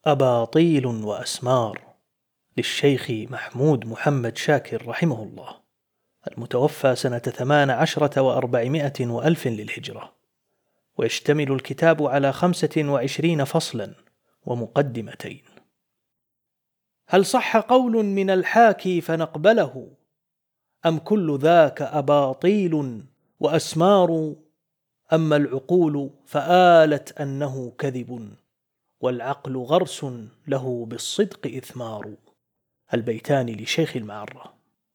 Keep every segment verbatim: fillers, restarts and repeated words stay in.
أباطيل وأسمار للشيخ محمود محمد شاكر رحمه الله، المتوفى سنة ثمان عشرة وأربعمائة وألف للهجرة. ويشتمل الكتاب على خمسة وعشرين فصلا ومقدمتين. هل صح قول من الحاكي فنقبله، أم كل ذاك أباطيل وأسمار؟ أما العقول فآلت أنه كذب، والعقل غرس له بالصدق إثمار. البيتان لشيخ المعرة.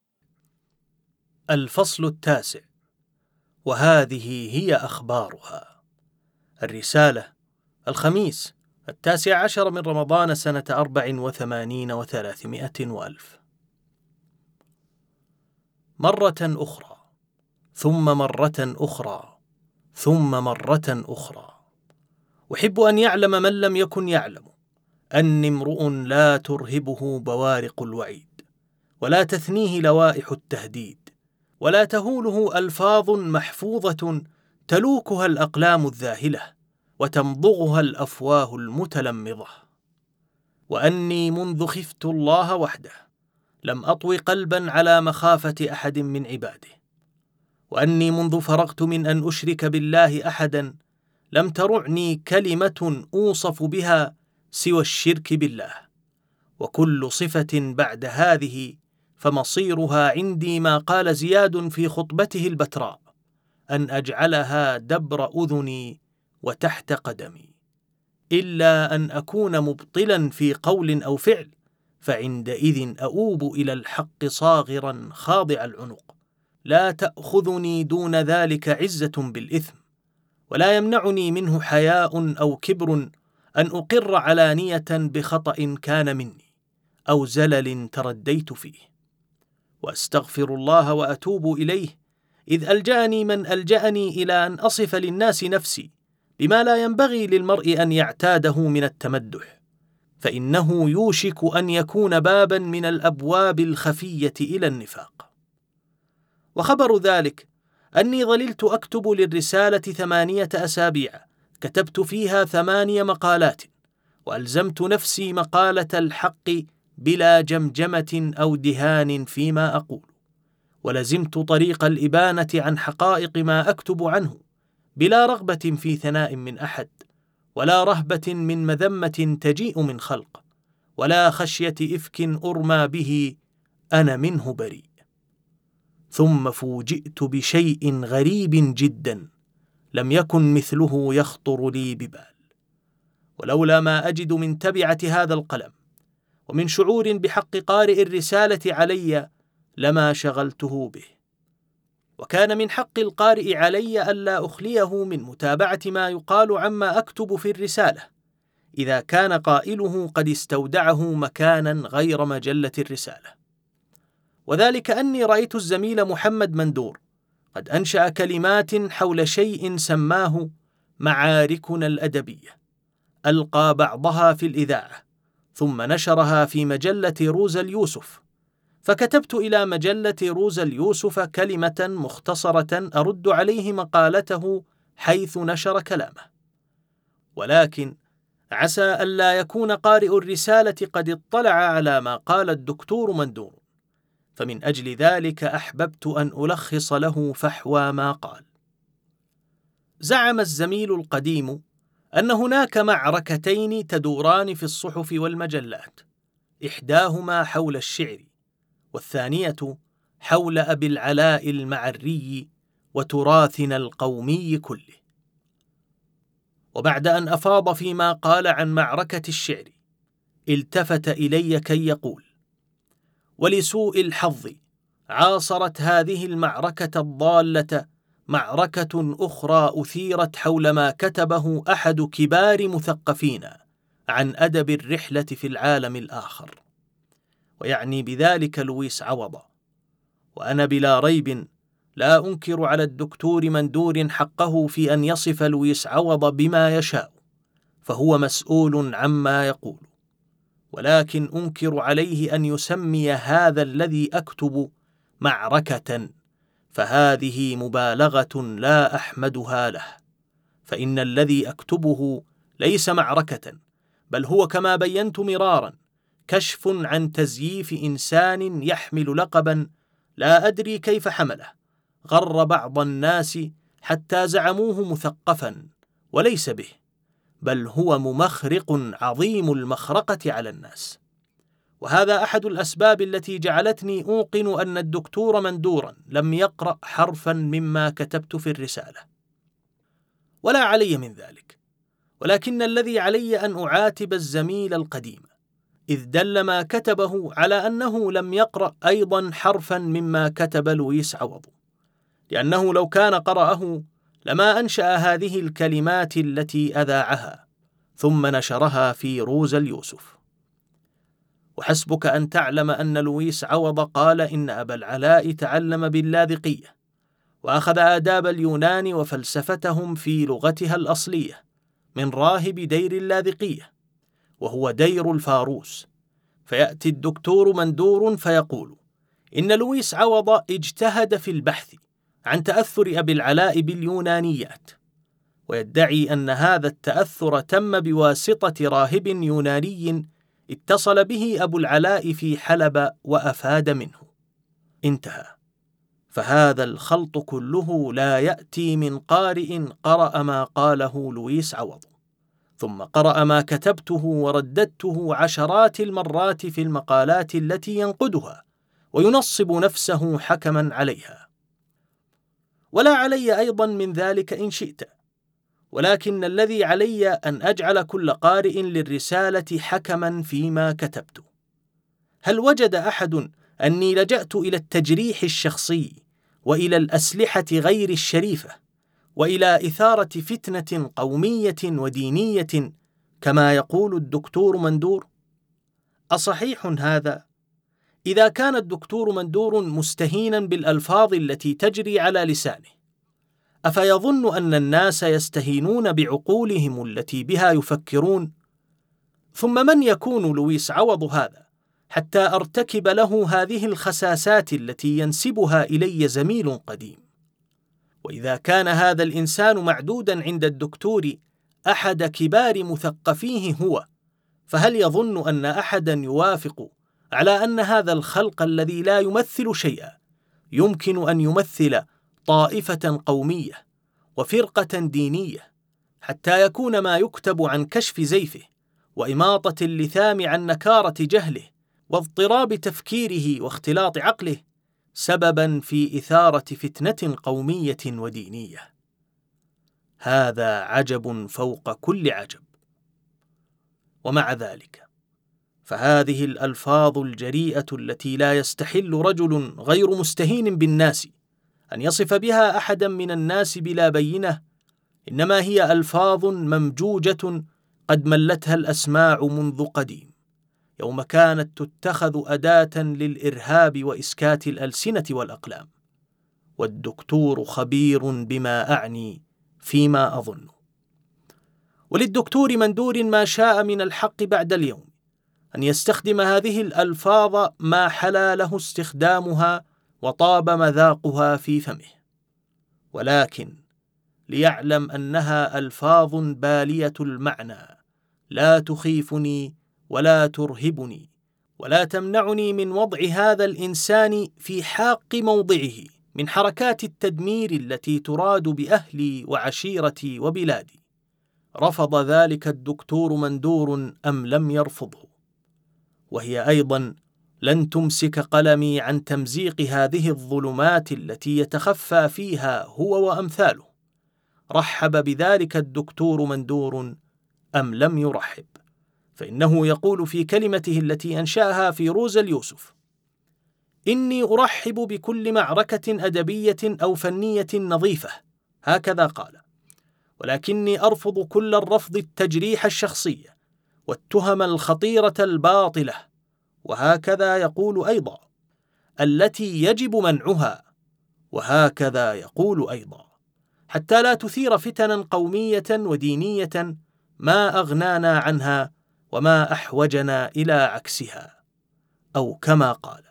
الفصل التاسع، وهذه هي أخبارها. الرسالة، الخميس التاسع عشر من رمضان سنة أربع وثمانين وثلاثمائة وألف. مرة أخرى، ثم مرة أخرى، ثم مرة أخرى. أحب أن يعلم من لم يكن يعلم أني امرؤ لا ترهبه بوارق الوعيد، ولا تثنيه لوائح التهديد، ولا تهوله ألفاظ محفوظة تلوكها الأقلام الذاهلة وتمضغها الأفواه المتلمضة، وأني منذ خفت الله وحده لم أطوي قلبا على مخافة أحد من عباده، وأني منذ فرغت من أن أشرك بالله أحدا لم ترعني كلمة أوصف بها سوى الشرك بالله، وكل صفة بعد هذه فمصيرها عندي ما قال زياد في خطبته البتراء: أن أجعلها دبر أذني وتحت قدمي، إلا أن أكون مبطلا في قول أو فعل، فعندئذ أؤوب إلى الحق صاغرا خاضع العنق، لا تأخذني دون ذلك عزة بالإثم، ولا يمنعني منه حياء أو كبر أن أقر علانية بخطأ كان مني أو زلل ترديت فيه، وأستغفر الله وأتوب إليه، إذ ألجأني من ألجأني إلى أن أصف للناس نفسي بما لا ينبغي للمرء أن يعتاده من التمدح، فإنه يوشك أن يكون بابا من الأبواب الخفية إلى النفاق. وخبر ذلك أني ظللت أكتب للرسالة ثمانية أسابيع، كتبت فيها ثمانية مقالات، وألزمت نفسي مقالة الحق بلا جمجمة أو دهان فيما أقول، ولزمت طريق الإبانة عن حقائق ما أكتب عنه، بلا رغبة في ثناء من أحد، ولا رهبة من مذمة تجيء من خلق، ولا خشية إفك أرمى به أنا منه بريء. ثم فوجئت بشيء غريب جدا لم يكن مثله يخطر لي ببال، ولولا ما أجد من تبعة هذا القلم ومن شعور بحق قارئ الرسالة علي لما شغلته به. وكان من حق القارئ علي ألا أخليه من متابعة ما يقال عما أكتب في الرسالة، إذا كان قائله قد استودعه مكانا غير مجلة الرسالة. وذلك أني رأيت الزميل محمد مندور قد أنشأ كلمات حول شيء سماه معاركنا الأدبية، ألقى بعضها في الإذاعة، ثم نشرها في مجلة روزا اليوسف، فكتبت إلى مجلة روزا اليوسف كلمة مختصرة أرد عليه مقالته حيث نشر كلامه. ولكن عسى ألا يكون قارئ الرسالة قد اطلع على ما قال الدكتور مندور، فمن أجل ذلك أحببت أن ألخص له فحوى ما قال. زعم الزميل القديم أن هناك معركتين تدوران في الصحف والمجلات، إحداهما حول الشعر، والثانية حول أبي العلاء المعري وتراثنا القومي كله. وبعد أن أفاض فيما قال عن معركة الشعر، التفت إلي كي يقول: ولسوء الحظ عاصرت هذه المعركة الضالة معركة أخرى أثيرت حول ما كتبه أحد كبار مثقفينا عن أدب الرحلة في العالم الآخر، ويعني بذلك لويس عوض. وأنا بلا ريب لا أنكر على الدكتور مندور حقه في أن يصف لويس عوض بما يشاء، فهو مسؤول عما يقول، ولكن أنكر عليه أن يسمي هذا الذي أكتب معركة، فهذه مبالغة لا أحمدها له، فإن الذي أكتبه ليس معركة، بل هو كما بينت مرارا كشف عن تزييف إنسان يحمل لقبا لا أدري كيف حمله، غر بعض الناس حتى زعموه مثقفا وليس به، بل هو ممخرق عظيم المخرقة على الناس. وهذا أحد الأسباب التي جعلتني أوقن أن الدكتور مندورا لم يقرأ حرفا مما كتبت في الرسالة. ولا علي من ذلك، ولكن الذي علي أن أعاتب الزميل القديم، إذ دل ما كتبه على أنه لم يقرأ أيضا حرفا مما كتب لويس عوض، لأنه لو كان قرأه لما أنشأ هذه الكلمات التي أذاعها ثم نشرها في روز اليوسف. وحسبك أن تعلم أن لويس عوض قال إن أبا العلاء تعلم باللاذقية وأخذ آداب اليونان وفلسفتهم في لغتها الأصلية من راهب دير اللاذقية، وهو دير الفاروس. فيأتي الدكتور مندور فيقول إن لويس عوض اجتهد في البحث عن تأثر أبي العلاء باليونانيات، ويدعي أن هذا التأثر تم بواسطة راهب يوناني اتصل به أبو العلاء في حلب وأفاد منه. انتهى. فهذا الخلط كله لا يأتي من قارئ قرأ ما قاله لويس عوض ثم قرأ ما كتبته ورددته عشرات المرات في المقالات التي ينقدها وينصب نفسه حكما عليها. ولا علي أيضا من ذلك إن شئت، ولكن الذي علي أن أجعل كل قارئ للرسالة حكما فيما كتبت. هل وجد أحد أني لجأت إلى التجريح الشخصي وإلى الأسلحة غير الشريفة وإلى إثارة فتنة قومية ودينية كما يقول الدكتور مندور؟ أصحيح هذا؟ إذا كان الدكتور مندور مستهينا بالألفاظ التي تجري على لسانه، أفيظن أن الناس يستهينون بعقولهم التي بها يفكرون؟ ثم من يكون لويس عوض هذا حتى أرتكب له هذه الخساسات التي ينسبها إلي زميل قديم؟ وإذا كان هذا الإنسان معدودا عند الدكتور أحد كبار مثقفيه هو، فهل يظن أن أحدا يوافق على أن هذا الخلق الذي لا يمثل شيئا يمكن أن يمثل طائفة قومية وفرقة دينية، حتى يكون ما يكتب عن كشف زيفه وإماطة اللثام عن نكارة جهله واضطراب تفكيره واختلاط عقله سببا في إثارة فتنة قومية ودينية؟ هذا عجب فوق كل عجب. ومع ذلك فهذه الألفاظ الجريئة التي لا يستحل رجل غير مستهين بالناس أن يصف بها أحدا من الناس بلا بينة، إنما هي ألفاظ ممجوجة قد ملتها الأسماع منذ قديم، يوم كانت تتخذ أداة للإرهاب وإسكات الألسنة والأقلام. والدكتور خبير بما أعني فيما أظن. وللدكتور مندور ما شاء من الحق بعد اليوم أن يستخدم هذه الألفاظ ما حلا له استخدامها وطاب مذاقها في فمه، ولكن ليعلم أنها ألفاظ بالية المعنى لا تخيفني ولا ترهبني ولا تمنعني من وضع هذا الإنسان في حاق موضعه من حركات التدمير التي تراد بأهلي وعشيرتي وبلادي. رفض ذلك الدكتور مندور أم لم يرفضه؟ وهي أيضا لن تمسك قلمي عن تمزيق هذه الظلمات التي يتخفى فيها هو وأمثاله. رحب بذلك الدكتور مندور أم لم يرحب؟ فإنه يقول في كلمته التي أنشأها في روز اليوسف: إني أرحب بكل معركة أدبية أو فنية نظيفة، هكذا قال، ولكني أرفض كل الرفض التجريح الشخصي والتهم الخطيرة الباطلة، وهكذا يقول أيضا، التي يجب منعها، وهكذا يقول أيضا، حتى لا تثير فتنا قومية ودينية ما أغنانا عنها وما أحوجنا إلى عكسها، أو كما قال.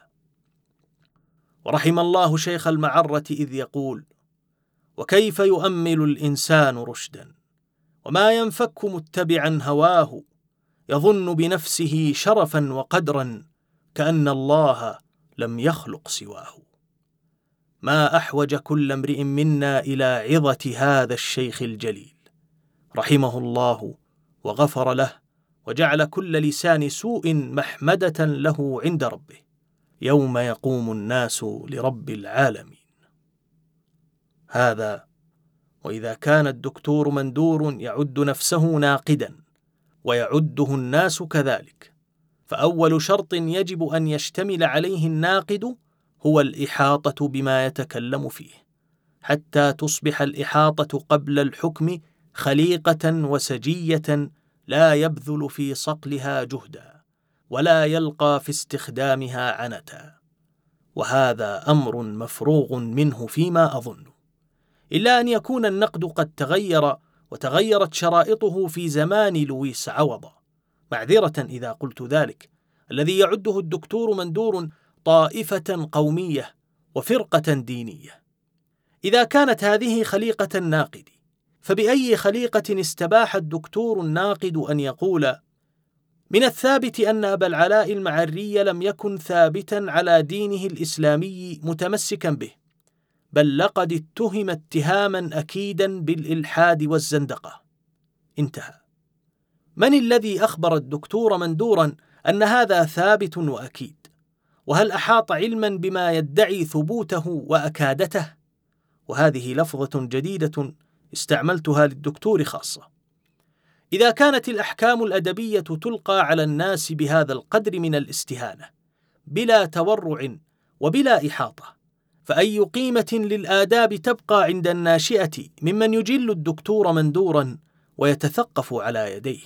ورحم الله شيخ المعرة إذ يقول: وكيف يؤمل الإنسان رشدا وما ينفك متبعا هواه، يظن بنفسه شرفا وقدرا كأن الله لم يخلق سواه. ما أحوج كل امرئ منا إلى عظة هذا الشيخ الجليل رحمه الله وغفر له، وجعل كل لسان سوء محمدة له عند ربه يوم يقوم الناس لرب العالمين. هذا وإذا كان الدكتور مندور يعد نفسه ناقدا ويعده الناس كذلك، فأول شرط يجب أن يشتمل عليه الناقد هو الإحاطة بما يتكلم فيه، حتى تصبح الإحاطة قبل الحكم خليقة وسجية لا يبذل في صقلها جهدا ولا يلقى في استخدامها عنتا، وهذا أمر مفروغ منه فيما أظن، إلا أن يكون النقد قد تغير وتغيرت شرائطه في زمان لويس عوض. معذرة إذا قلت ذلك، الذي يعده الدكتور مندور طائفة قومية وفرقة دينية. إذا كانت هذه خليقة الناقد، فبأي خليقة استباح الدكتور الناقد أن يقول: من الثابت أن أبا العلاء المعري لم يكن ثابتا على دينه الإسلامي متمسكا به، بل لقد اتهم اتهاما أكيدا بالإلحاد والزندقة. انتهى. من الذي أخبر الدكتور مندورا أن هذا ثابت وأكيد؟ وهل أحاط علما بما يدعي ثبوته وأكادته؟ وهذه لفظة جديدة استعملتها للدكتور خاصة. إذا كانت الأحكام الأدبية تلقى على الناس بهذا القدر من الاستهانة بلا تورع وبلا إحاطة، فأي قيمة للآداب تبقى عند الناشئة ممن يجل الدكتور مندورا ويتثقف على يديه؟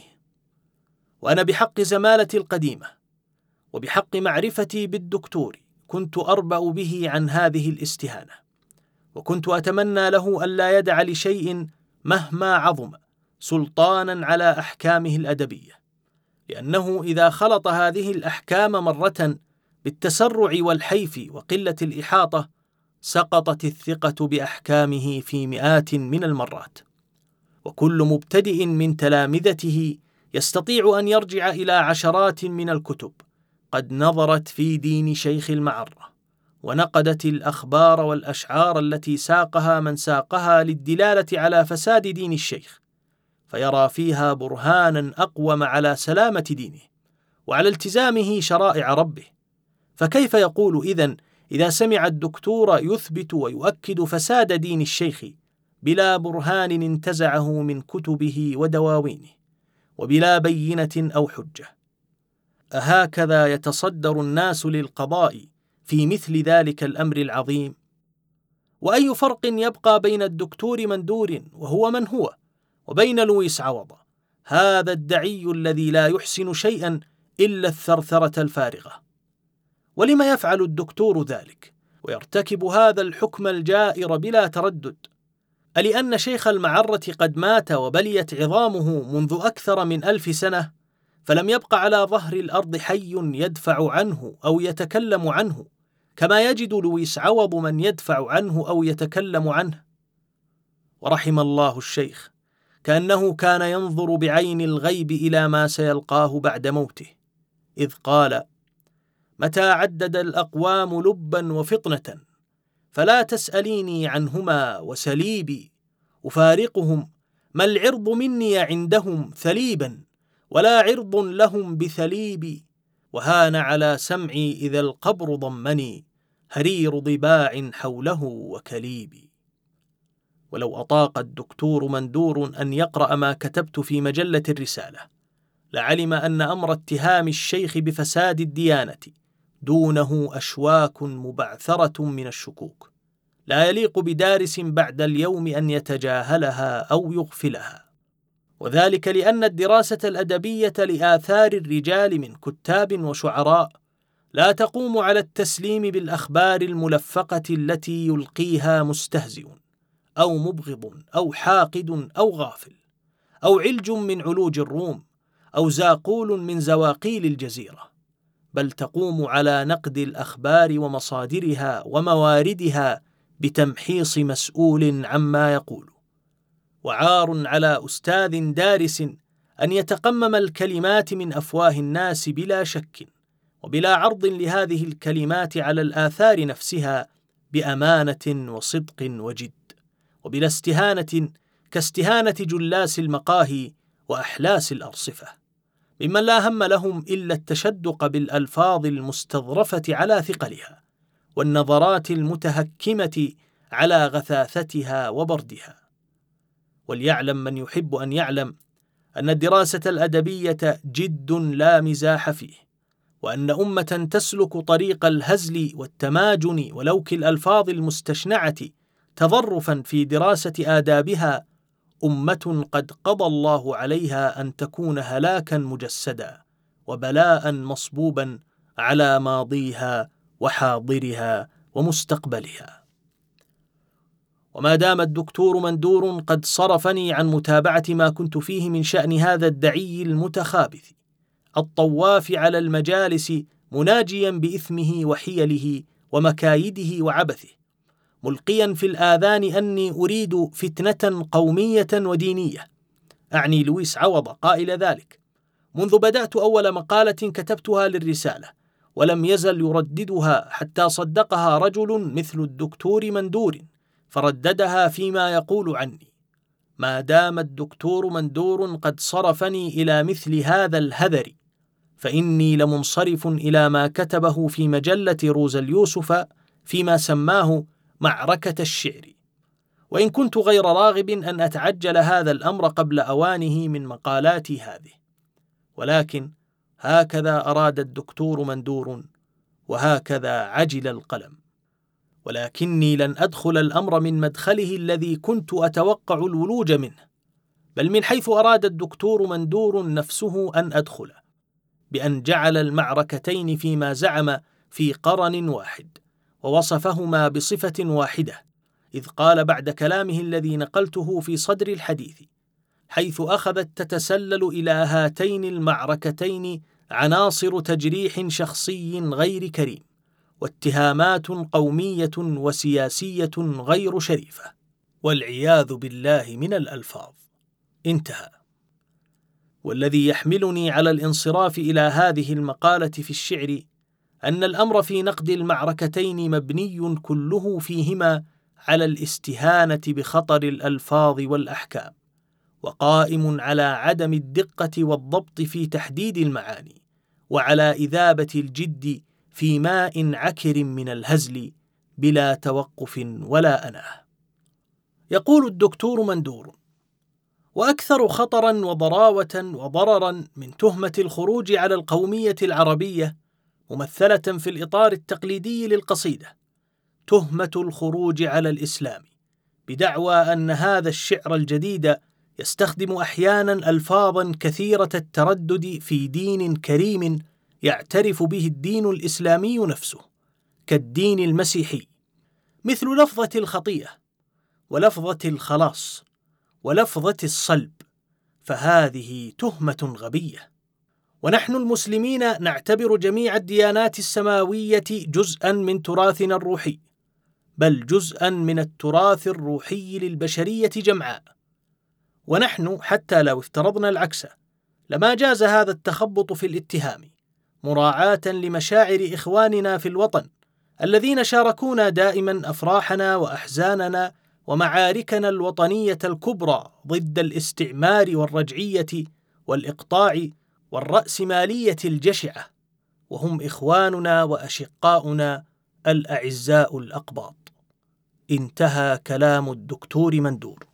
وأنا بحق زمالتي القديمة وبحق معرفتي بالدكتور كنت أربأ به عن هذه الاستهانة، وكنت أتمنى له ألا يدع لشيء مهما عظم سلطانا على أحكامه الأدبية، لأنه إذا خلط هذه الأحكام مرة بالتسرع والحيف وقلة الإحاطة سقطت الثقة بأحكامه في مئات من المرات، وكل مبتدئ من تلامذته يستطيع أن يرجع إلى عشرات من الكتب قد نظرت في دين شيخ المعرة ونقدت الأخبار والأشعار التي ساقها من ساقها للدلالة على فساد دين الشيخ، فيرى فيها برهانا أقوم على سلامة دينه وعلى التزامه شرائع ربه. فكيف يقول إذن إذا سمع الدكتور يثبت ويؤكد فساد دين الشيخ بلا برهان انتزعه من كتبه ودواوينه وبلا بينة أو حجة؟ أهكذا يتصدر الناس للقضاء في مثل ذلك الأمر العظيم؟ وأي فرق يبقى بين الدكتور مندور وهو من هو وبين لويس عوض، هذا الدعي الذي لا يحسن شيئا إلا الثرثرة الفارغة؟ ولما يفعل الدكتور ذلك ويرتكب هذا الحكم الجائر بلا تردد؟ ألأن شيخ المعرة قد مات وبليت عظامه منذ أكثر من ألف سنة، فلم يبق على ظهر الأرض حي يدفع عنه أو يتكلم عنه، كما يجد لويس عوض من يدفع عنه أو يتكلم عنه؟ ورحم الله الشيخ، كأنه كان ينظر بعين الغيب إلى ما سيلقاه بعد موته، إذ قال: متى عدد الأقوام لبا وفطنة فلا تسأليني عنهما وسليبي، أفارقهم ما العرض مني عندهم ثليبا ولا عرض لهم بثليبي، وهان على سمعي إذا القبر ضمني هرير ضباع حوله وكليبي. ولو أطاق الدكتور مندور أن يقرأ ما كتبت في مجلة الرسالة لعلم أن أمر اتهام الشيخ بفساد الديانة دونه أشواك مبعثرة من الشكوك، لا يليق بدارس بعد اليوم أن يتجاهلها أو يغفلها، وذلك لأن الدراسة الأدبية لآثار الرجال من كتاب وشعراء لا تقوم على التسليم بالأخبار الملفقة التي يلقيها مستهزئ أو مبغض أو حاقد أو غافل أو علج من علوج الروم أو زاقول من زواقيل الجزيرة، بل تقوم على نقد الأخبار ومصادرها ومواردها بتمحيص مسؤول عما يقول. وعار على أستاذ دارس أن يتقمم الكلمات من أفواه الناس بلا شك، وبلا عرض لهذه الكلمات على الآثار نفسها بأمانة وصدق وجد، وبلا استهانة كاستهانة جلاس المقاهي وأحلاس الأرصفة، ممن لا هم لهم إلا التشدق بالألفاظ المستظرفة على ثقلها، والنظرات المتهكمة على غثاثتها وبردها. وليعلم من يحب أن يعلم أن الدراسة الأدبية جد لا مزاح فيه، وأن أمة تسلك طريق الهزل والتماجن ولوك الألفاظ المستشنعة تظرفا في دراسة آدابها أمة قد قضى الله عليها أن تكون هلاكا مجسدا وبلاء مصبوبا على ماضيها وحاضرها ومستقبلها. وما دام الدكتور مندور قد صرفني عن متابعة ما كنت فيه من شأن هذا الدعي المتخابث الطواف على المجالس مناجيا بإثمه وحيله ومكايده وعبثه، ملقيا في الآذان أني أريد فتنة قومية ودينية، أعني لويس عوض قائل ذلك، منذ بدأت أول مقالة كتبتها للرسالة، ولم يزل يرددها حتى صدقها رجل مثل الدكتور مندور فرددها فيما يقول عني. ما دام الدكتور مندور قد صرفني إلى مثل هذا الهذر، فإني لمنصرف إلى ما كتبه في مجلة روز اليوسف فيما سماه معركة الشعر، وإن كنت غير راغب أن أتعجل هذا الأمر قبل أوانه من مقالاتي هذه، ولكن هكذا أراد الدكتور مندور، وهكذا عجل القلم. ولكني لن أدخل الأمر من مدخله الذي كنت أتوقع الولوج منه، بل من حيث أراد الدكتور مندور نفسه أن أدخل، بأن جعل المعركتين فيما زعم في قرن واحد، ووصفهما بصفة واحدة، إذ قال بعد كلامه الذي نقلته في صدر الحديث، حيث أخذت تتسلل إلى هاتين المعركتين عناصر تجريح شخصي غير كريم، واتهامات قومية وسياسية غير شريفة، والعياذ بالله من الألفاظ. انتهى. والذي يحملني على الانصراف إلى هذه المقالة في الشعر أن الأمر في نقد المعركتين مبني كله فيهما على الاستهانة بخطر الألفاظ والأحكام، وقائم على عدم الدقة والضبط في تحديد المعاني، وعلى إذابة الجد في ماء عكر من الهزل بلا توقف ولا أناه. يقول الدكتور مندور: وأكثر خطرا وضراوة وضررا من تهمة الخروج على القومية العربية ممثلة في الإطار التقليدي للقصيدة تهمة الخروج على الإسلام، بدعوى أن هذا الشعر الجديد يستخدم أحيانا ألفاظا كثيرة التردد في دين كريم يعترف به الدين الإسلامي نفسه، كالدين المسيحي، مثل لفظة الخطيئة ولفظة الخلاص ولفظة الصلب، فهذه تهمة غبية. ونحن المسلمين نعتبر جميع الديانات السماوية جزءا من تراثنا الروحي، بل جزءا من التراث الروحي للبشرية جمعاء، ونحن حتى لو افترضنا العكس لما جاز هذا التخبط في الاتهام، مراعاة لمشاعر إخواننا في الوطن الذين شاركونا دائما أفراحنا وأحزاننا ومعاركنا الوطنية الكبرى ضد الاستعمار والرجعية والإقطاع والرأسمالية الجشعة، وهم إخواننا وأشقاؤنا الأعزاء الأقباط. انتهى كلام الدكتور مندور.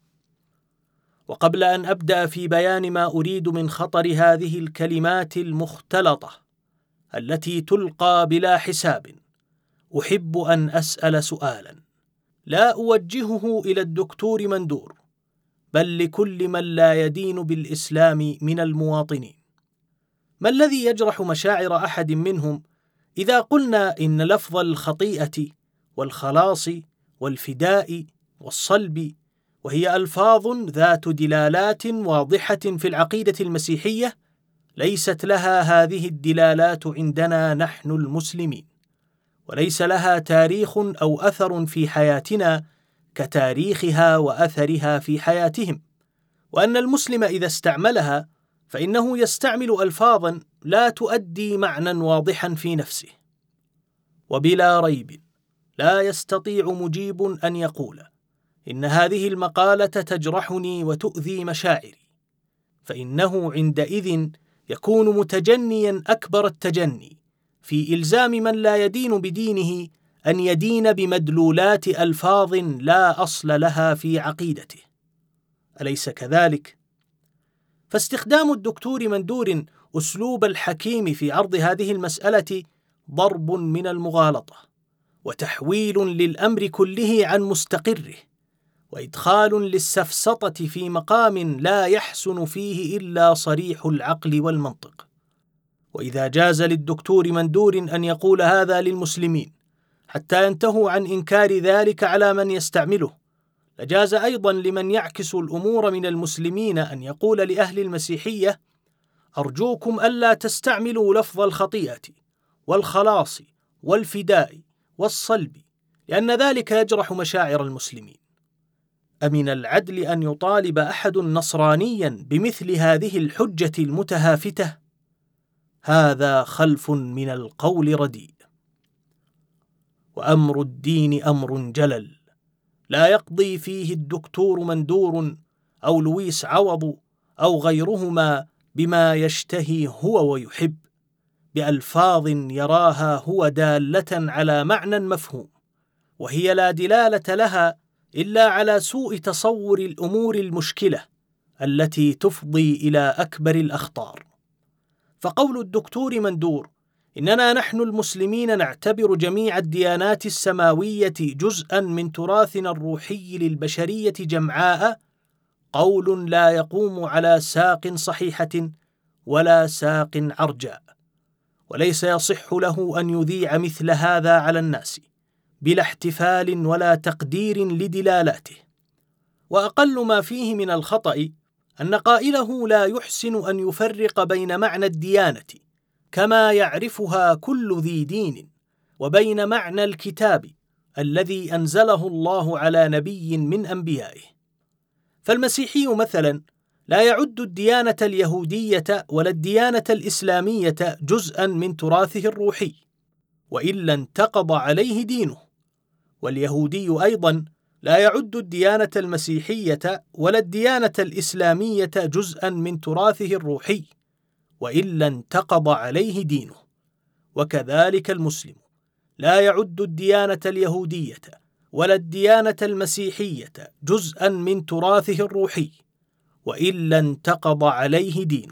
وقبل أن أبدأ في بيان ما أريد من خطر هذه الكلمات المختلطة التي تلقى بلا حساب، أحب أن أسأل سؤالا لا أوجهه إلى الدكتور مندور، بل لكل من لا يدين بالإسلام من المواطنين: ما الذي يجرح مشاعر أحد منهم إذا قلنا إن لفظ الخطيئة والخلاص والفداء والصلب، وهي ألفاظ ذات دلالات واضحة في العقيدة المسيحية، ليست لها هذه الدلالات عندنا نحن المسلمين، وليس لها تاريخ أو أثر في حياتنا كتاريخها وأثرها في حياتهم، وأن المسلم إذا استعملها فإنه يستعمل ألفاظا لا تؤدي معنى واضحا في نفسه. وبلا ريب لا يستطيع مجيب أن يقول إن هذه المقالة تجرحني وتؤذي مشاعري، فإنه عندئذ يكون متجنيا أكبر التجني في إلزام من لا يدين بدينه أن يدين بمدلولات ألفاظ لا أصل لها في عقيدته، أليس كذلك؟ فاستخدام الدكتور مندور أسلوب الحكيم في عرض هذه المسألة ضرب من المغالطة، وتحويل للأمر كله عن مستقره، وإدخال للسفسطة في مقام لا يحسن فيه إلا صريح العقل والمنطق. وإذا جاز للدكتور مندور أن يقول هذا للمسلمين حتى ينتهوا عن إنكار ذلك على من يستعمله، لجاز أيضا لمن يعكس الأمور من المسلمين أن يقول لأهل المسيحية: أرجوكم ألا تستعملوا لفظ الخطيئة والخلاص والفداء والصلب، لأن ذلك يجرح مشاعر المسلمين. أمن العدل أن يطالب أحد نصرانيا بمثل هذه الحجة المتهافتة؟ هذا خلف من القول رديء. وأمر الدين أمر جلل لا يقضي فيه الدكتور مندور أو لويس عوض أو غيرهما بما يشتهي هو ويحب، بألفاظ يراها هو دالة على معنى مفهوم، وهي لا دلالة لها إلا على سوء تصور الأمور المشكلة التي تفضي إلى أكبر الأخطار. فقول الدكتور مندور إننا نحن المسلمين نعتبر جميع الديانات السماوية جزءا من تراثنا الروحي للبشرية جمعاء قول لا يقوم على ساق صحيحة ولا ساق عرجاء، وليس يصح له أن يذيع مثل هذا على الناس بلا احتفال ولا تقدير لدلالاته. وأقل ما فيه من الخطأ أن قائله لا يحسن أن يفرق بين معنى الديانة كما يعرفها كل ذي دين وبين معنى الكتاب الذي أنزله الله على نبي من أنبيائه. فالمسيحي مثلا لا يعد الديانة اليهودية ولا الديانة الإسلامية جزءا من تراثه الروحي، وإلا انتقض عليه دينه. واليهودي أيضا لا يعد الديانة المسيحية ولا الديانة الإسلامية جزءا من تراثه الروحي، وإلا انتقض عليه دينه. وكذلك المسلم لا يعد الديانة اليهودية ولا الديانة المسيحية جزءا من تراثه الروحي، وإلا انتقض عليه دينه،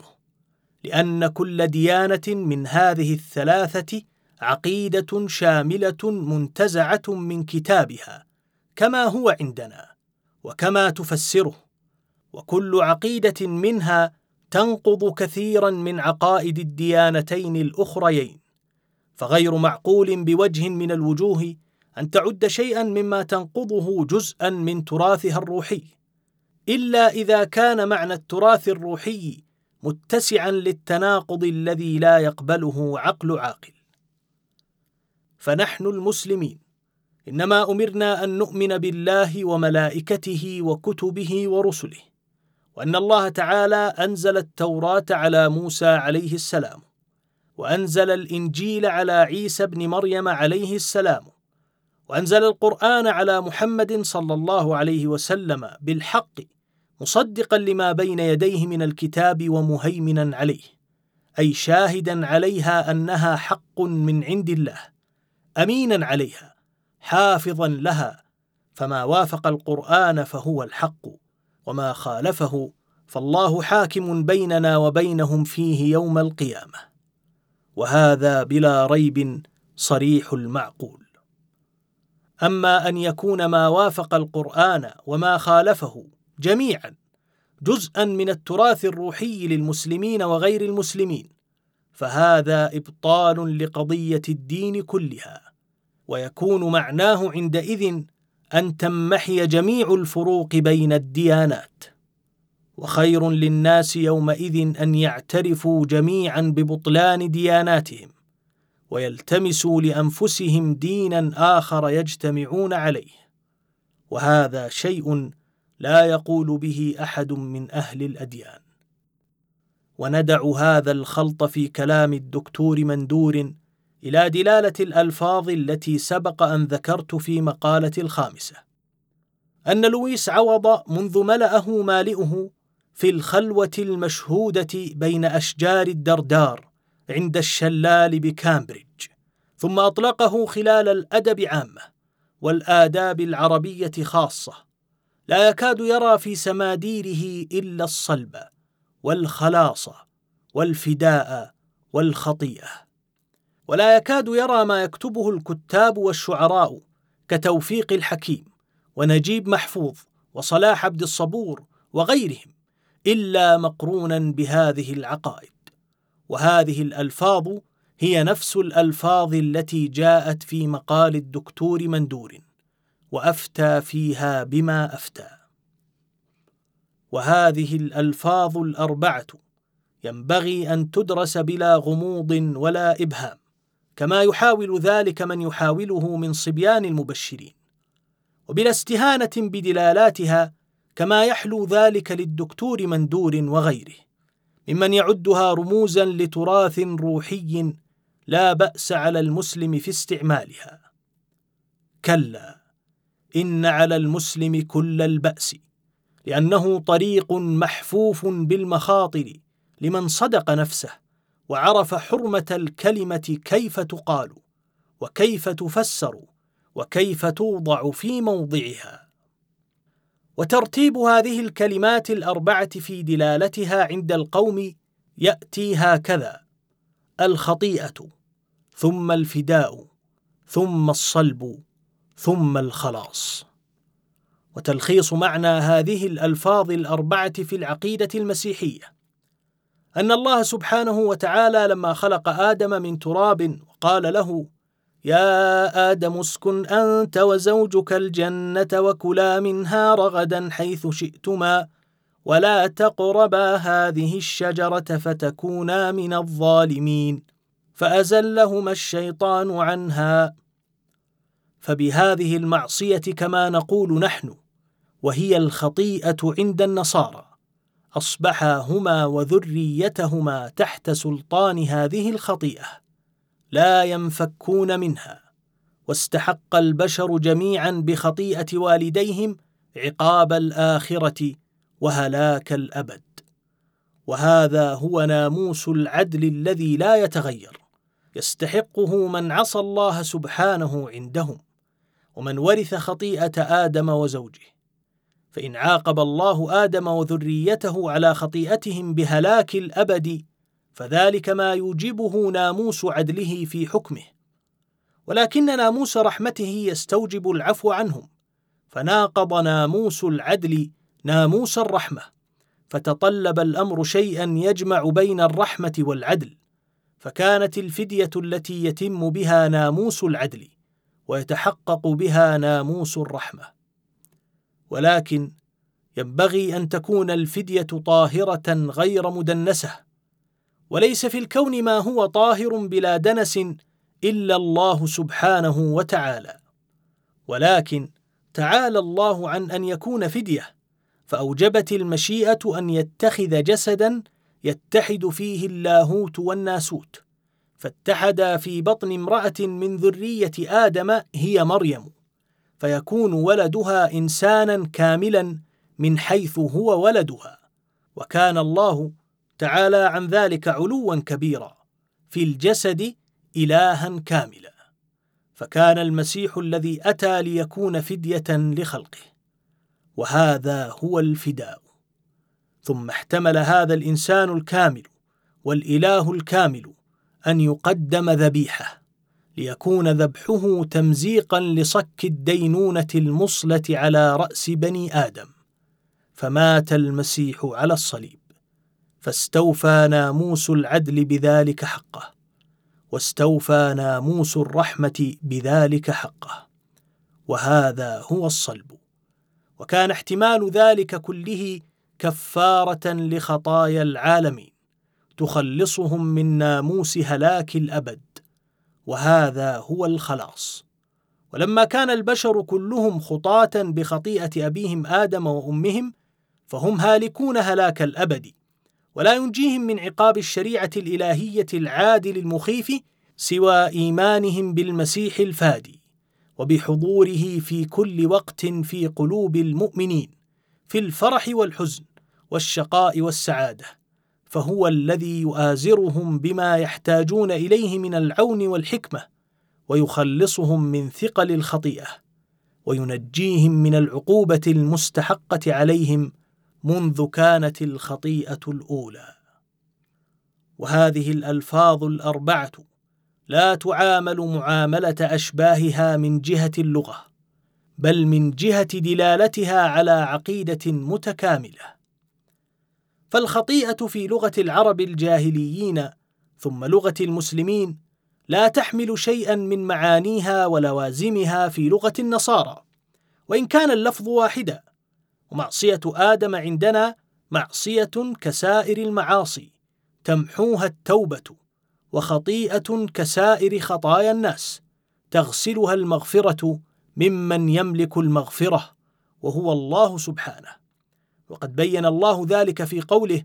لأن كل ديانة من هذه الثلاثة عقيدة شاملة منتزعة من كتابها كما هو عندنا وكما تفسره، وكل عقيدة منها تنقض كثيرا من عقائد الديانتين الأخريين، فغير معقول بوجه من الوجوه أن تعد شيئا مما تنقضه جزءا من تراثها الروحي، إلا إذا كان معنى التراث الروحي متسعا للتناقض الذي لا يقبله عقل عاقل. فنحن المسلمين إنما أمرنا أن نؤمن بالله وملائكته وكتبه ورسله، وأن الله تعالى أنزل التوراة على موسى عليه السلام، وأنزل الإنجيل على عيسى بن مريم عليه السلام، وأنزل القرآن على محمد صلى الله عليه وسلم بالحق مصدقا لما بين يديه من الكتاب ومهيمنا عليه، أي شاهدا عليها أنها حق من عند الله، أمينا عليها، حافظا لها، فما وافق القرآن فهو الحق، وما خالفه فالله حاكم بيننا وبينهم فيه يوم القيامة. وهذا بلا ريب صريح المعقول. أما أن يكون ما وافق القرآن وما خالفه جميعا جزءا من التراث الروحي للمسلمين وغير المسلمين، فهذا إبطال لقضية الدين كلها، ويكون معناه عندئذ أن تمحي جميع الفروق بين الديانات. وخير للناس يومئذ أن يعترفوا جميعا ببطلان دياناتهم ويلتمسوا لأنفسهم دينا آخر يجتمعون عليه، وهذا شيء لا يقول به أحد من أهل الأديان. وندع هذا الخلط في كلام الدكتور مندور إلى دلالة الألفاظ التي سبق أن ذكرت في مقالة الخامسة، أن لويس عوض منذ ملأه مالئه في الخلوة المشهودة بين أشجار الدردار عند الشلال بكامبريدج، ثم أطلقه خلال الأدب عامة والآداب العربية خاصة، لا يكاد يرى في سماديره إلا الصلب والخلاص والفداء والخطيئة، ولا يكاد يرى ما يكتبه الكتاب والشعراء كتوفيق الحكيم ونجيب محفوظ وصلاح عبد الصبور وغيرهم إلا مقرونا بهذه العقائد. وهذه الألفاظ هي نفس الألفاظ التي جاءت في مقال الدكتور مندور، وأفتى فيها بما أفتى. وهذه الألفاظ الأربعة ينبغي أن تدرس بلا غموض ولا إبهام، كما يحاول ذلك من يحاوله من صبيان المبشرين، وبلا استهانة بدلالاتها، كما يحلو ذلك للدكتور مندور وغيره ممن يعدها رموزا لتراث روحي لا بأس على المسلم في استعمالها. كلا، إن على المسلم كل البأس، لأنه طريق محفوف بالمخاطر لمن صدق نفسه وعرف حرمة الكلمة كيف تقال وكيف تفسر وكيف توضع في موضعها. وترتيب هذه الكلمات الأربعة في دلالتها عند القوم يأتي هكذا: الخطيئة، ثم الفداء، ثم الصلب، ثم الخلاص. وتلخيص معنى هذه الألفاظ الأربعة في العقيدة المسيحية أن الله سبحانه وتعالى لما خلق آدم من تراب وقال له: يا آدم اسكن أنت وزوجك الجنة وكلا منها رغدا حيث شئتما ولا تقربا هذه الشجرة فتكونا من الظالمين، فأزلهما الشيطان عنها. فبهذه المعصية كما نقول نحن، وهي الخطيئة عند النصارى، أصبحا هما وذريتهما تحت سلطان هذه الخطيئة، لا ينفكون منها، واستحق البشر جميعا بخطيئة والديهم عقاب الآخرة وهلاك الأبد. وهذا هو ناموس العدل الذي لا يتغير، يستحقه من عصى الله سبحانه عندهم، ومن ورث خطيئة آدم وزوجه. فإن عاقب الله آدم وذريته على خطيئتهم بهلاك الأبد، فذلك ما يوجبه ناموس عدله في حكمه، ولكن ناموس رحمته يستوجب العفو عنهم، فناقض ناموس العدل ناموس الرحمة، فتطلب الأمر شيئا يجمع بين الرحمة والعدل، فكانت الفدية التي يتم بها ناموس العدل ويتحقق بها ناموس الرحمة. ولكن ينبغي أن تكون الفدية طاهرة غير مدنسة، وليس في الكون ما هو طاهر بلا دنس إلا الله سبحانه وتعالى. ولكن تعالى الله عن أن يكون فدية، فأوجبت المشيئة أن يتخذ جسدا يتحد فيه اللاهوت والناسوت، فاتحدا في بطن امرأة من ذرية آدم هي مريم، فيكون ولدها إنسانا كاملا من حيث هو ولدها. وكان الله تعالى عن ذلك علوا كبيرا في الجسد إلها كاملا، فكان المسيح الذي أتى ليكون فدية لخلقه، وهذا هو الفداء. ثم احتمل هذا الإنسان الكامل والإله الكامل أن يقدم ذبيحة، ليكون ذبحه تمزيقا لصك الدينونة المصلة على رأس بني آدم، فمات المسيح على الصليب، فاستوفى ناموس العدل بذلك حقه، واستوفى ناموس الرحمة بذلك حقه، وهذا هو الصلب. وكان احتمال ذلك كله كفارة لخطايا العالمين، تخلصهم من ناموس هلاك الأبد، وهذا هو الخلاص. ولما كان البشر كلهم خطاة بخطيئة أبيهم آدم وأمهم، فهم هالكون هلاك الأبد، ولا ينجيهم من عقاب الشريعة الإلهية العادل المخيف سوى إيمانهم بالمسيح الفادي، وبحضوره في كل وقت في قلوب المؤمنين، في الفرح والحزن والشقاء والسعادة، فهو الذي يؤازرهم بما يحتاجون إليه من العون والحكمة، ويخلصهم من ثقل الخطيئة، وينجيهم من العقوبة المستحقة عليهم منذ كانت الخطيئة الأولى. وهذه الألفاظ الأربعة لا تعامل معاملة أشباهها من جهة اللغة، بل من جهة دلالتها على عقيدة متكاملة. فالخطيئة في لغة العرب الجاهليين ثم لغة المسلمين لا تحمل شيئا من معانيها ولوازمها في لغة النصارى، وإن كان اللفظ واحدا. ومعصية آدم عندنا معصية كسائر المعاصي تمحوها التوبة، وخطيئة كسائر خطايا الناس تغسلها المغفرة ممن يملك المغفرة، وهو الله سبحانه. وقد بين الله ذلك في قوله: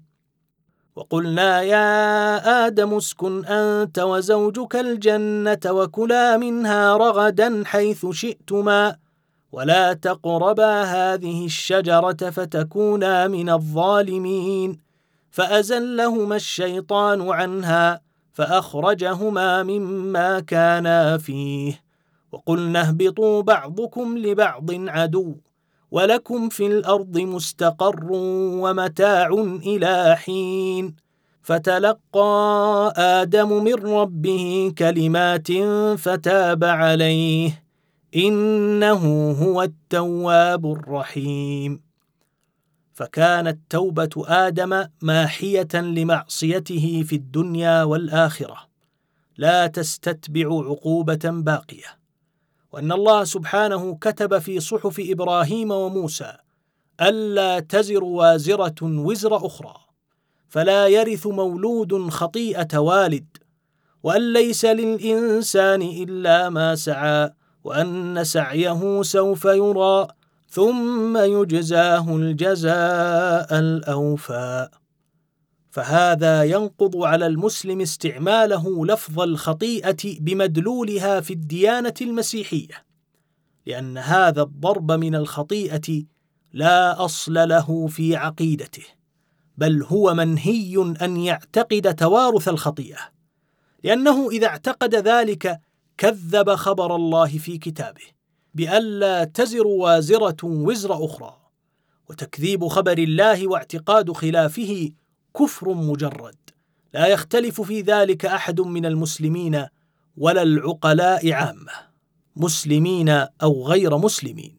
وقلنا يا آدم اسكن أنت وزوجك الجنة وكلا منها رغدا حيث شئتما ولا تقربا هذه الشجرة فتكونا من الظالمين، فأزلهما الشيطان عنها فأخرجهما مما كانا فيه، وقلنا اهبطوا بعضكم لبعض عدو ولكم في الأرض مستقر ومتاع إلى حين، فتلقى آدم من ربه كلمات فتاب عليه إنه هو التواب الرحيم. فكانت توبة آدم ماحية لمعصيته في الدنيا والآخرة، لا تستتبع عقوبة باقية. وأن الله سبحانه كتب في صحف إبراهيم وموسى ألا تزر وازرة وزر أخرى، فلا يرث مولود خطيئة والد، وأن ليس للإنسان إلا ما سعى، وأن سعيه سوف يرى ثم يجزاه الجزاء الأوفى. فهذا ينقض على المسلم استعماله لفظ الخطيئة بمدلولها في الديانة المسيحية، لأن هذا الضرب من الخطيئة لا أصل له في عقيدته، بل هو منهي أن يعتقد توارث الخطيئة، لأنه إذا اعتقد ذلك كذب خبر الله في كتابه بألا تزر وازرة وزر أخرى. وتكذيب خبر الله واعتقاد خلافه كفر مجرد، لا يختلف في ذلك أحد من المسلمين ولا العقلاء عامة، مسلمين أو غير مسلمين.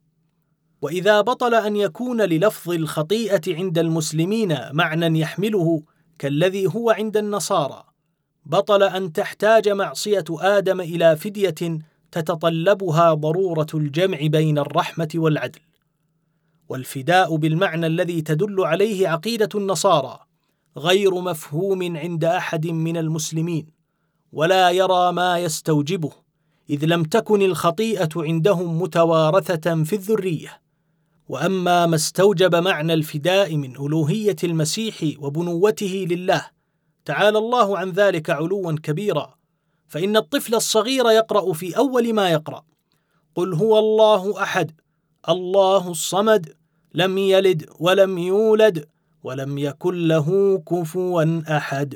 وإذا بطل أن يكون للفظ الخطيئة عند المسلمين معنى يحمله كالذي هو عند النصارى، بطل أن تحتاج معصية آدم إلى فدية تتطلبها ضرورة الجمع بين الرحمة والعدل. والفداء بالمعنى الذي تدل عليه عقيدة النصارى غير مفهوم عند أحد من المسلمين، ولا يرى ما يستوجبه، إذ لم تكن الخطيئة عندهم متوارثة في الذرية. وأما ما استوجب معنى الفداء من ألوهية المسيح وبنوته لله تعالى الله عن ذلك علوا كبيرا، فإن الطفل الصغير يقرأ في أول ما يقرأ: قل هو الله أحد الله الصمد لم يلد ولم يولد ولم يكن له كفوا أحد،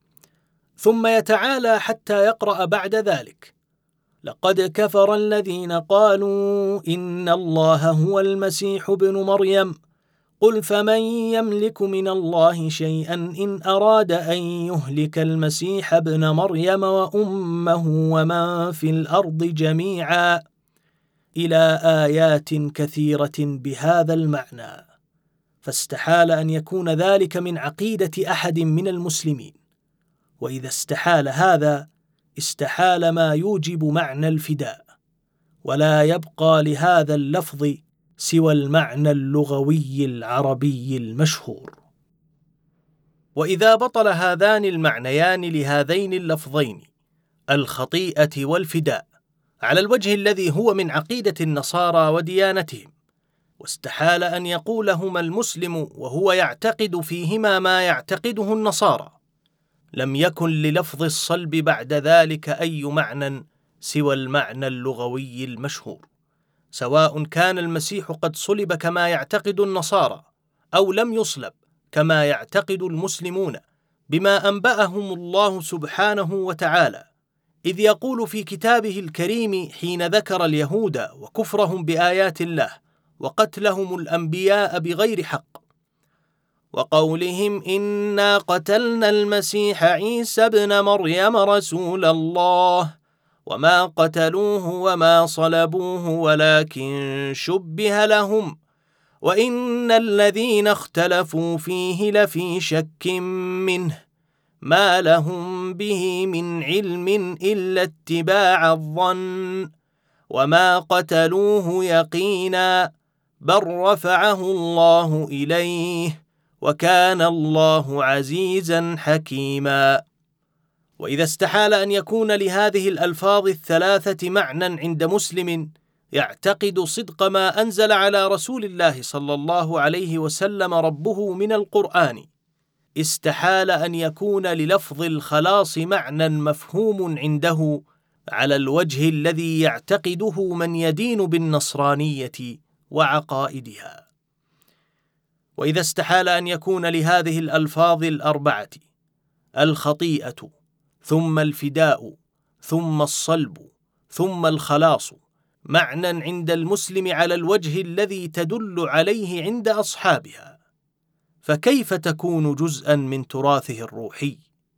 ثم يتعالى حتى يقرأ بعد ذلك: لقد كفر الذين قالوا إن الله هو المسيح ابن مريم قل فمن يملك من الله شيئا إن أراد أن يهلك المسيح ابن مريم وأمه ومن في الأرض جميعا، إلى آيات كثيرة بهذا المعنى. فاستحال أن يكون ذلك من عقيدة أحد من المسلمين، وإذا استحال هذا استحال ما يوجب معنى الفداء، ولا يبقى لهذا اللفظ سوى المعنى اللغوي العربي المشهور. وإذا بطل هذان المعنيان لهذين اللفظين الخطيئة والفداء على الوجه الذي هو من عقيدة النصارى وديانتهم، واستحال أن يقولهما المسلم وهو يعتقد فيهما ما يعتقده النصارى، لم يكن للفظ الصلب بعد ذلك أي معنى سوى المعنى اللغوي المشهور، سواء كان المسيح قد صلب كما يعتقد النصارى أو لم يصلب كما يعتقد المسلمون، بما أنبأهم الله سبحانه وتعالى، إذ يقول في كتابه الكريم حين ذكر اليهود وكفرهم بآيات الله وقتلهم الأنبياء بغير حق، وقولهم إنا قتلنا المسيح عيسى ابن مريم رسول الله وما قتلوه وما صلبوه ولكن شبه لهم وإن الذين اختلفوا فيه لفي شك منه ما لهم به من علم إلا اتباع الظن وما قتلوه يقينا بل رفعه الله إليه وكان الله عزيزا حكيما. وإذا استحال أن يكون لهذه الألفاظ الثلاثة معنى عند مسلم يعتقد صدق ما أنزل على رسول الله صلى الله عليه وسلم ربه من القرآن، استحال أن يكون للفظ الخلاص معنى مفهوم عنده على الوجه الذي يعتقده من يدين بالنصرانية وعقائدها. وإذا استحال أن يكون لهذه الألفاظ الأربعة الخطيئة ثم الفداء ثم الصلب ثم الخلاص معنى عند المسلم على الوجه الذي تدل عليه عند أصحابها، فكيف تكون جزءا من تراثه الروحي؟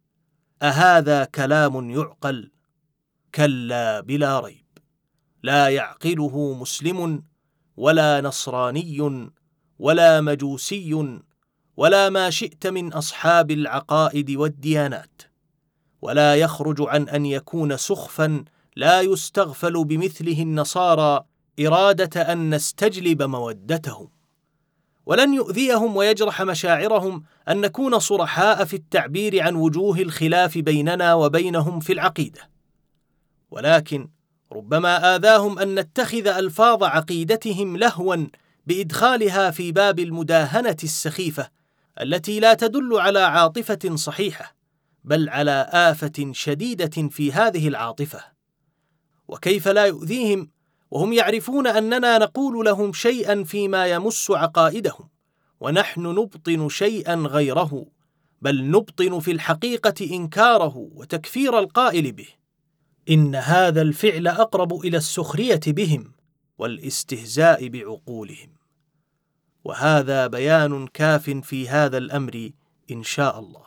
أهذا كلام يعقل؟ كلا بلا ريب، لا يعقله مسلم ولا نصراني ولا مجوسي ولا ما شئت من أصحاب العقائد والديانات، ولا يخرج عن أن يكون سخفا لا يستغفل بمثله النصارى إرادة أن نستجلب مودتهم، ولن يؤذيهم ويجرح مشاعرهم أن نكون صرحاء في التعبير عن وجوه الخلاف بيننا وبينهم في العقيدة، ولكن ربما آذاهم أن نتخذ ألفاظ عقيدتهم لهوا بإدخالها في باب المداهنة السخيفة التي لا تدل على عاطفة صحيحة بل على آفة شديدة في هذه العاطفة. وكيف لا يؤذيهم وهم يعرفون أننا نقول لهم شيئا فيما يمس عقائدهم ونحن نبطن شيئا غيره، بل نبطن في الحقيقة إنكاره وتكفير القائل به. إن هذا الفعل أقرب إلى السخرية بهم والاستهزاء بعقولهم، وهذا بيان كاف في هذا الأمر إن شاء الله.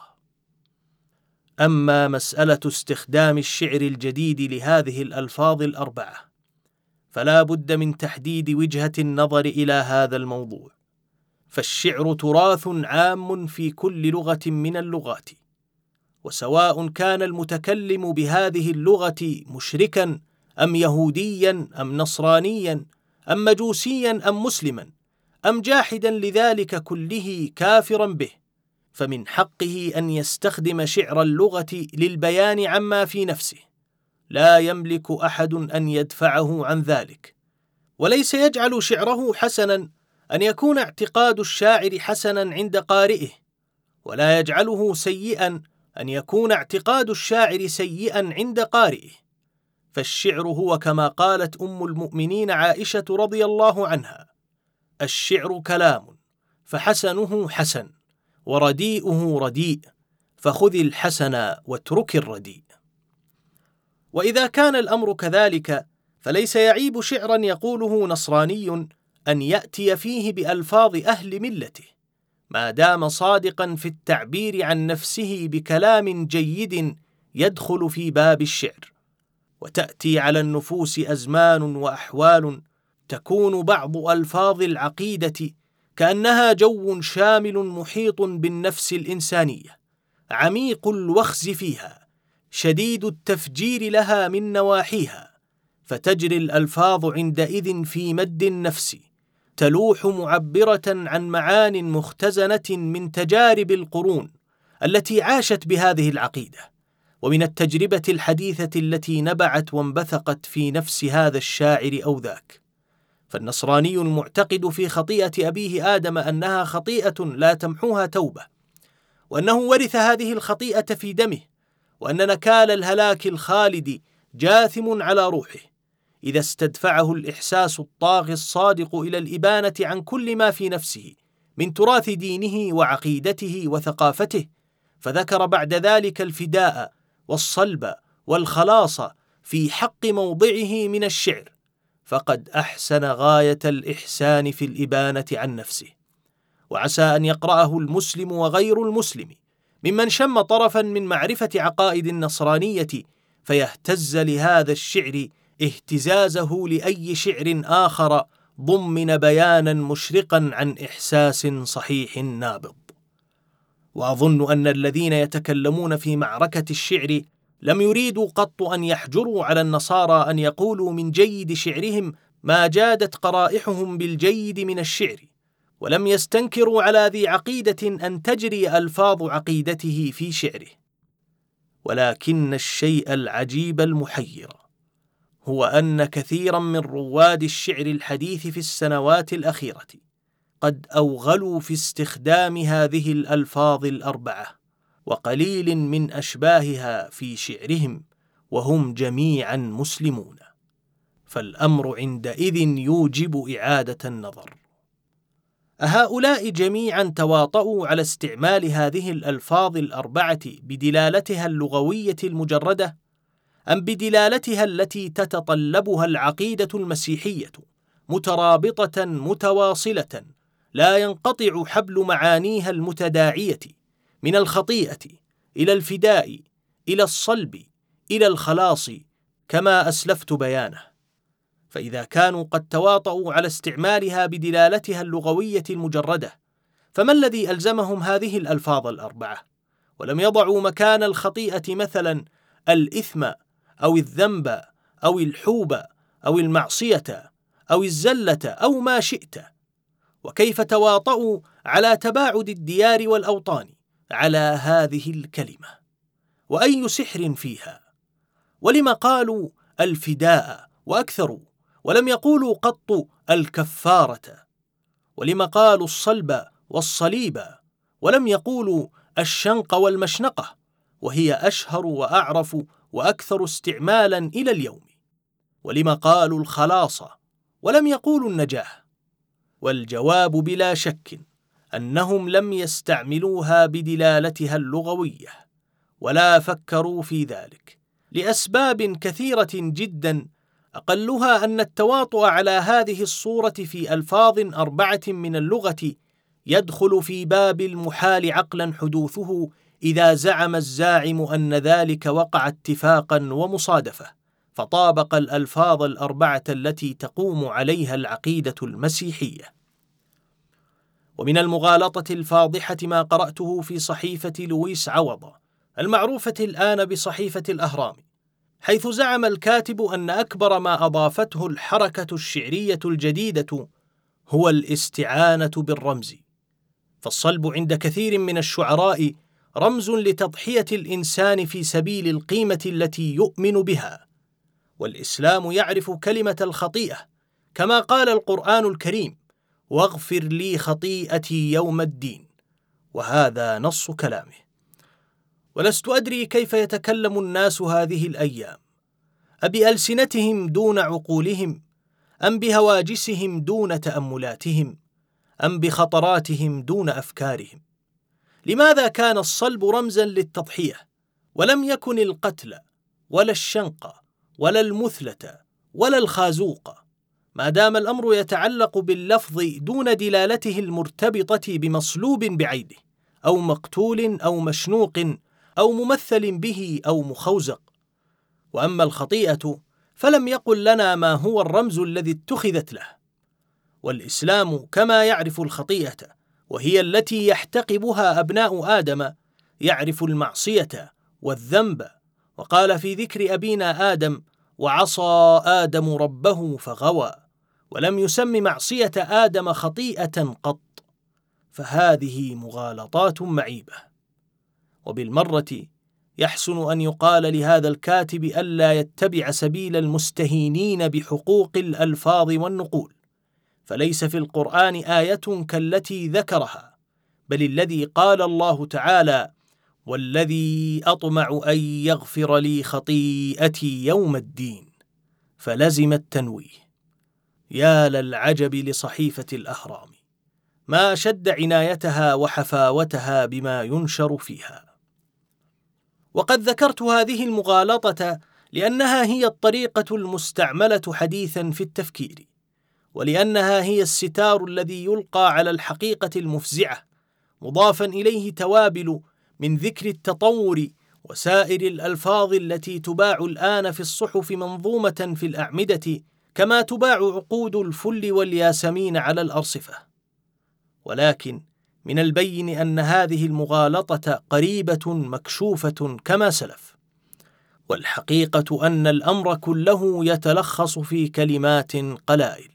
أما مسألة استخدام الشعر الجديد لهذه الألفاظ الأربعة فلا بد من تحديد وجهة النظر إلى هذا الموضوع، فالشعر تراث عام في كل لغة من اللغات، وسواء كان المتكلم بهذه اللغة مشركا أم يهوديا أم نصرانيا أم مجوسيا أم مسلما أم جاحدا لذلك كله كافرا به، فمن حقه أن يستخدم شعر اللغة للبيان عما في نفسه، لا يملك أحد أن يدفعه عن ذلك. وليس يجعل شعره حسنا أن يكون اعتقاد الشاعر حسنا عند قارئه، ولا يجعله سيئا أن يكون اعتقاد الشاعر سيئا عند قارئه، فالشعر هو كما قالت أم المؤمنين عائشة رضي الله عنها: الشعر كلام فحسنه حسن ورديئه رديء، فخذ الحسن واترك الرديء. وإذا كان الأمر كذلك فليس يعيب شعرا يقوله نصراني أن يأتي فيه بألفاظ أهل ملته، ما دام صادقا في التعبير عن نفسه بكلام جيد يدخل في باب الشعر. وتأتي على النفوس أزمان وأحوال تكون بعض ألفاظ العقيدة كأنها جو شامل محيط بالنفس الإنسانية، عميق الوخز فيها، شديد التفجير لها من نواحيها، فتجري الألفاظ عندئذ في مد النفس، تلوح معبرة عن معان مختزنة من تجارب القرون التي عاشت بهذه العقيدة، ومن التجربة الحديثة التي نبعت وانبثقت في نفس هذا الشاعر أو ذاك. فالنصراني المعتقد في خطيئة أبيه آدم أنها خطيئة لا تمحوها توبة، وأنه ورث هذه الخطيئة في دمه، وأن نكال الهلاك الخالد جاثم على روحه، إذا استدفعه الإحساس الطاغي الصادق إلى الإبانة عن كل ما في نفسه من تراث دينه وعقيدته وثقافته، فذكر بعد ذلك الفداء والصلب والخلاص في حق موضعه من الشعر، فقد أحسن غاية الإحسان في الإبانة عن نفسه. وعسى أن يقرأه المسلم وغير المسلم ممن شم طرفا من معرفة عقائد النصرانية فيهتز لهذا الشعر اهتزازه لأي شعر آخر ضمن بيانا مشرقا عن إحساس صحيح نابض. وأظن أن الذين يتكلمون في معركة الشعر لم يريدوا قط أن يحجروا على النصارى أن يقولوا من جيد شعرهم ما جادت قرائحهم بالجيد من الشعر، ولم يستنكروا على ذي عقيدة أن تجري ألفاظ عقيدته في شعره. ولكن الشيء العجيب المحير هو أن كثيرا من رواد الشعر الحديث في السنوات الأخيرة قد أوغلوا في استخدام هذه الألفاظ الأربعة وقليل من أشباهها في شعرهم، وهم جميعا مسلمون. فالأمر عندئذ يوجب إعادة النظر. أهؤلاء جميعا تواطؤوا على استعمال هذه الألفاظ الأربعة بدلالتها اللغوية المجردة، أم بدلالتها التي تتطلبها العقيدة المسيحية مترابطة متواصلة لا ينقطع حبل معانيها المتداعية من الخطيئة إلى الفداء إلى الصلب إلى الخلاص كما أسلفت بيانه؟ فإذا كانوا قد تواطؤوا على استعمالها بدلالتها اللغوية المجردة، فما الذي ألزمهم هذه الألفاظ الأربعة، ولم يضعوا مكان الخطيئة مثلا الإثم أو الذنب أو الحوب أو المعصية أو الزلة أو ما شئت؟ وكيف تواطؤوا على تباعد الديار والأوطان على هذه الكلمة؟ وأي سحر فيها؟ ولم قالوا الفداء وأكثروا ولم يقولوا قط الكفارة؟ ولم قالوا الصلب والصليب ولم يقولوا الشنق والمشنقة، وهي أشهر وأعرف وأكثر استعمالا إلى اليوم؟ ولم قالوا الخلاص ولم يقولوا النجاة؟ والجواب بلا شك أنهم لم يستعملوها بدلالتها اللغوية، ولا فكروا في ذلك لأسباب كثيرة جدا، أقلها أن التواطؤ على هذه الصورة في ألفاظ أربعة من اللغة يدخل في باب المحال عقلا حدوثه إذا زعم الزاعم أن ذلك وقع اتفاقا ومصادفة فطابق الألفاظ الأربعة التي تقوم عليها العقيدة المسيحية. ومن المغالطة الفاضحة ما قرأته في صحيفة لويس عوض المعروفة الآن بصحيفة الأهرام، حيث زعم الكاتب أن أكبر ما أضافته الحركة الشعرية الجديدة هو الاستعانة بالرمز. فالصلب عند كثير من الشعراء رمز لتضحية الإنسان في سبيل القيمة التي يؤمن بها، والإسلام يعرف كلمة الخطيئة كما قال القرآن الكريم: واغفر لي خطيئتي يوم الدين، وهذا نص كلامه. ولست أدري كيف يتكلم الناس هذه الأيام، أبألسنتهم دون عقولهم، أم بهواجسهم دون تأملاتهم، أم بخطراتهم دون أفكارهم؟ لماذا كان الصلب رمزا للتضحية ولم يكن القتل ولا الشنق ولا المثلة ولا الخازوق، ما دام الأمر يتعلق باللفظ دون دلالته المرتبطة بمصلوب بعينه أو مقتول أو مشنوق أو ممثل به أو مخوزق؟ وأما الخطيئة فلم يقل لنا ما هو الرمز الذي اتخذت له. والإسلام كما يعرف الخطيئة، وهي التي يحتقبها أبناء آدم، يعرف المعصية والذنب، وقال في ذكر أبينا آدم: وعصى آدم ربه فغوى، ولم يسم معصية آدم خطيئة قط. فهذه مغالطات معيبة. وبالمرة يحسن أن يقال لهذا الكاتب ألا يتبع سبيل المستهينين بحقوق الألفاظ والنقول، فليس في القرآن آية كالتي ذكرها، بل الذي قال الله تعالى: والذي أطمع أن يغفر لي خطيئتي يوم الدين، فلزم التنويه. يا للعجب لصحيفة الأهرام، ما أشد عنايتها وحفاوتها بما ينشر فيها. وقد ذكرت هذه المغالطة لأنها هي الطريقة المستعملة حديثا في التفكير، ولأنها هي الستار الذي يلقى على الحقيقة المفزعة، مضافا إليه توابل من ذكر التطور وسائر الألفاظ التي تباع الآن في الصحف منظومة في الأعمدة كما تباع عقود الفل والياسمين على الأرصفة. ولكن من البين أن هذه المغالطة قريبة مكشوفة كما سلف، والحقيقة أن الأمر كله يتلخص في كلمات قلائل.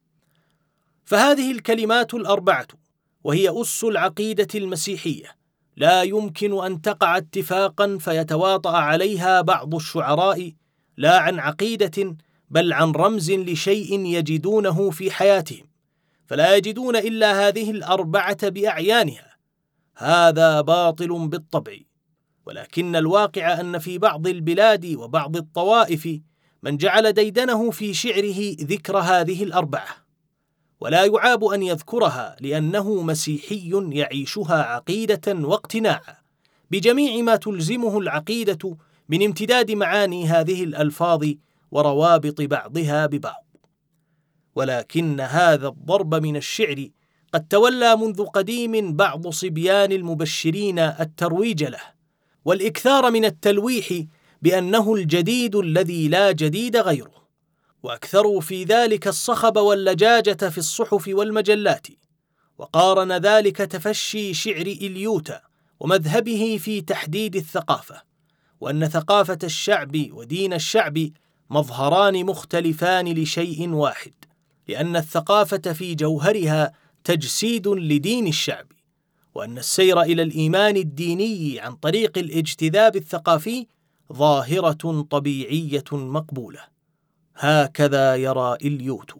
فهذه الكلمات الأربعة، وهي أس العقيدة المسيحية، لا يمكن أن تقع اتفاقا فيتواطأ عليها بعض الشعراء لا عن عقيدة بل عن رمز لشيء يجدونه في حياتهم، فلا يجدون إلا هذه الأربعة بأعيانها. هذا باطل بالطبع، ولكن الواقع أن في بعض البلاد وبعض الطوائف من جعل ديدنه في شعره ذكر هذه الأربعة، ولا يعاب أن يذكرها لأنه مسيحي يعيشها عقيدة واقتناعا بجميع ما تلزمه العقيدة من امتداد معاني هذه الألفاظ وروابط بعضها ببعض. ولكن هذا الضرب من الشعر قد تولى منذ قديم بعض صبيان المبشرين الترويج له والإكثار من التلويح بأنه الجديد الذي لا جديد غيره، وأكثروا في ذلك الصخب واللجاجة في الصحف والمجلات، وقارن ذلك تفشي شعر إليوتا ومذهبه في تحديد الثقافة، وأن ثقافة الشعب ودين الشعب مظهران مختلفان لشيء واحد، لأن الثقافة في جوهرها تجسيد لدين الشعب، وأن السير إلى الإيمان الديني عن طريق الاجتذاب الثقافي ظاهرة طبيعية مقبولة. هكذا يرى إليوت.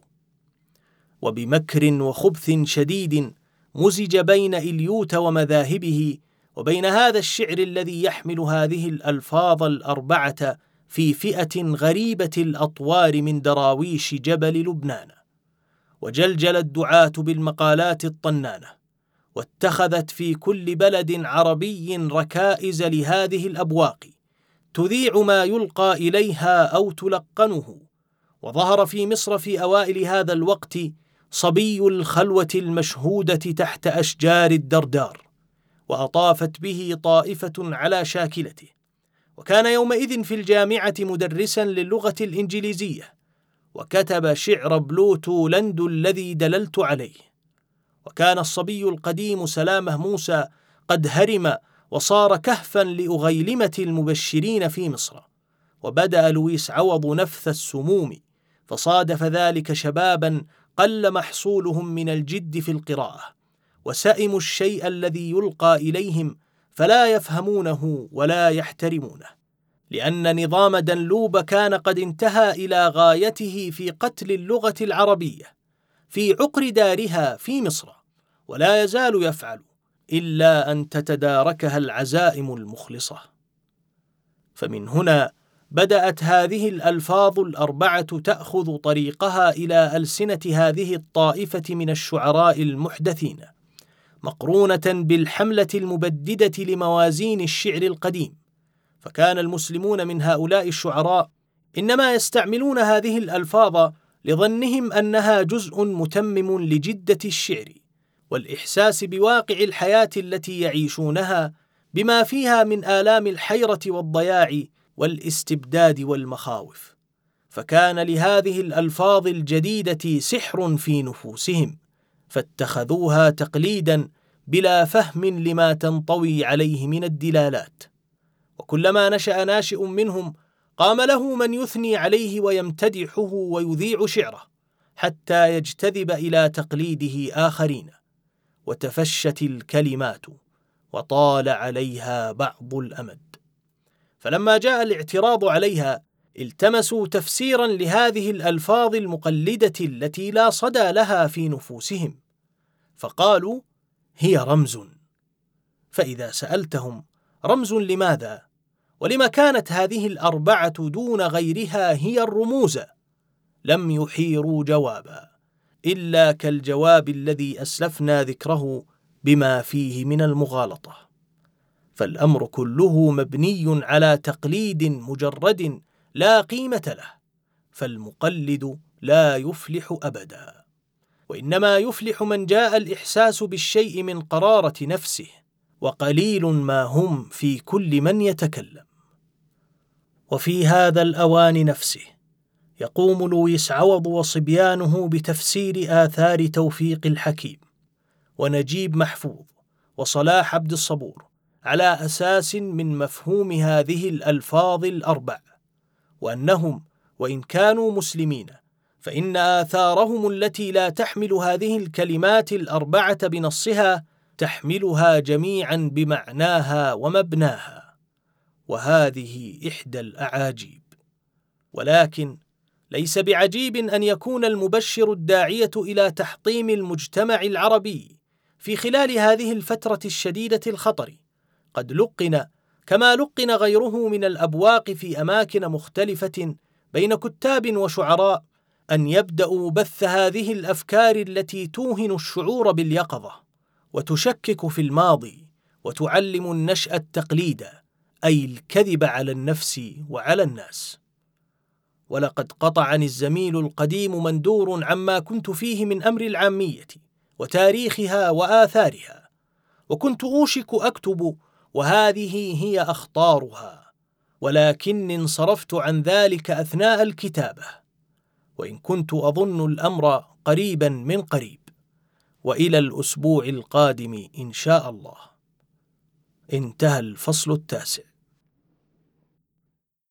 وبمكر وخبث شديد مزج بين إليوت ومذاهبه وبين هذا الشعر الذي يحمل هذه الألفاظ الأربعة في فئة غريبة الأطوار من دراويش جبل لبنان، وجلجل الدعاة بالمقالات الطنانة، واتخذت في كل بلد عربي ركائز لهذه الأبواق تذيع ما يلقى إليها أو تلقنه. وظهر في مصر في أوائل هذا الوقت صبي الخلوة المشهودة تحت أشجار الدردار، وأطافت به طائفة على شاكلته، وكان يومئذ في الجامعة مدرسا للغة الإنجليزية، وكتب شعر بلوتو لند الذي دللت عليه. وكان الصبي القديم سلامه موسى قد هرم وصار كهفا لأغيلمة المبشرين في مصر، وبدأ لويس عوض نفث السموم، فصادف ذلك شبابا قل محصولهم من الجد في القراءة، وسئموا الشيء الذي يلقى إليهم فلا يفهمونه ولا يحترمونه، لأن نظام دنلوب كان قد انتهى إلى غايته في قتل اللغة العربية في عقر دارها في مصر، ولا يزال يفعل إلا أن تتداركها العزائم المخلصة. فمن هنا بدأت هذه الألفاظ الأربعة تأخذ طريقها إلى ألسنة هذه الطائفة من الشعراء المحدثين، مقرونة بالحملة المبددة لموازين الشعر القديم. فكان المسلمون من هؤلاء الشعراء إنما يستعملون هذه الألفاظ لظنهم أنها جزء متمم لجدة الشعر والإحساس بواقع الحياة التي يعيشونها بما فيها من آلام الحيرة والضياع والاستبداد والمخاوف. فكان لهذه الألفاظ الجديدة سحر في نفوسهم، فاتخذوها تقليدا بلا فهم لما تنطوي عليه من الدلالات. وكلما نشأ ناشئ منهم قام له من يثني عليه ويمتدحه ويذيع شعره حتى يجتذب إلى تقليده آخرين، وتفشت الكلمات وطال عليها بعض الأمد. فلما جاء الاعتراض عليها التمسوا تفسيرا لهذه الألفاظ المقلدة التي لا صدى لها في نفوسهم، فقالوا هي رمز. فإذا سألتهم رمز لماذا؟ ولما كانت هذه الأربعة دون غيرها هي الرموز؟ لم يحيروا جوابا إلا كالجواب الذي أسلفنا ذكره بما فيه من المغالطة. فالأمر كله مبني على تقليد مجرد لا قيمة له، فالمقلد لا يفلح أبدا، وإنما يفلح من جاء الإحساس بالشيء من قرارة نفسه، وقليل ما هم في كل من يتكلم. وفي هذا الأوان نفسه يقوم لويس عوض وصبيانه بتفسير آثار توفيق الحكيم ونجيب محفوظ وصلاح عبد الصبور على أساس من مفهوم هذه الألفاظ الأربع، وأنهم وإن كانوا مسلمين فإن آثارهم التي لا تحمل هذه الكلمات الأربعة بنصها تحملها جميعا بمعناها ومبناها، وهذه إحدى الأعاجيب. ولكن ليس بعجيب أن يكون المبشر الداعية إلى تحطيم المجتمع العربي في خلال هذه الفترة الشديدة الخطر قد لقن كما لقن غيره من الأبواق في أماكن مختلفة بين كتاب وشعراء أن يبدأوا بث هذه الأفكار التي توهن الشعور باليقظة وتشكك في الماضي وتعلم النشأ التقليد، أي الكذب على النفس وعلى الناس. ولقد قطعني الزميل القديم مندور عما كنت فيه من أمر العامية وتاريخها وآثارها، وكنت أوشك أكتب وهذه هي أخطارها، ولكني انصرفت عن ذلك أثناء الكتابة، وإن كنت أظن الأمر قريبا من قريب، وإلى الأسبوع القادم إن شاء الله. انتهى الفصل التاسع.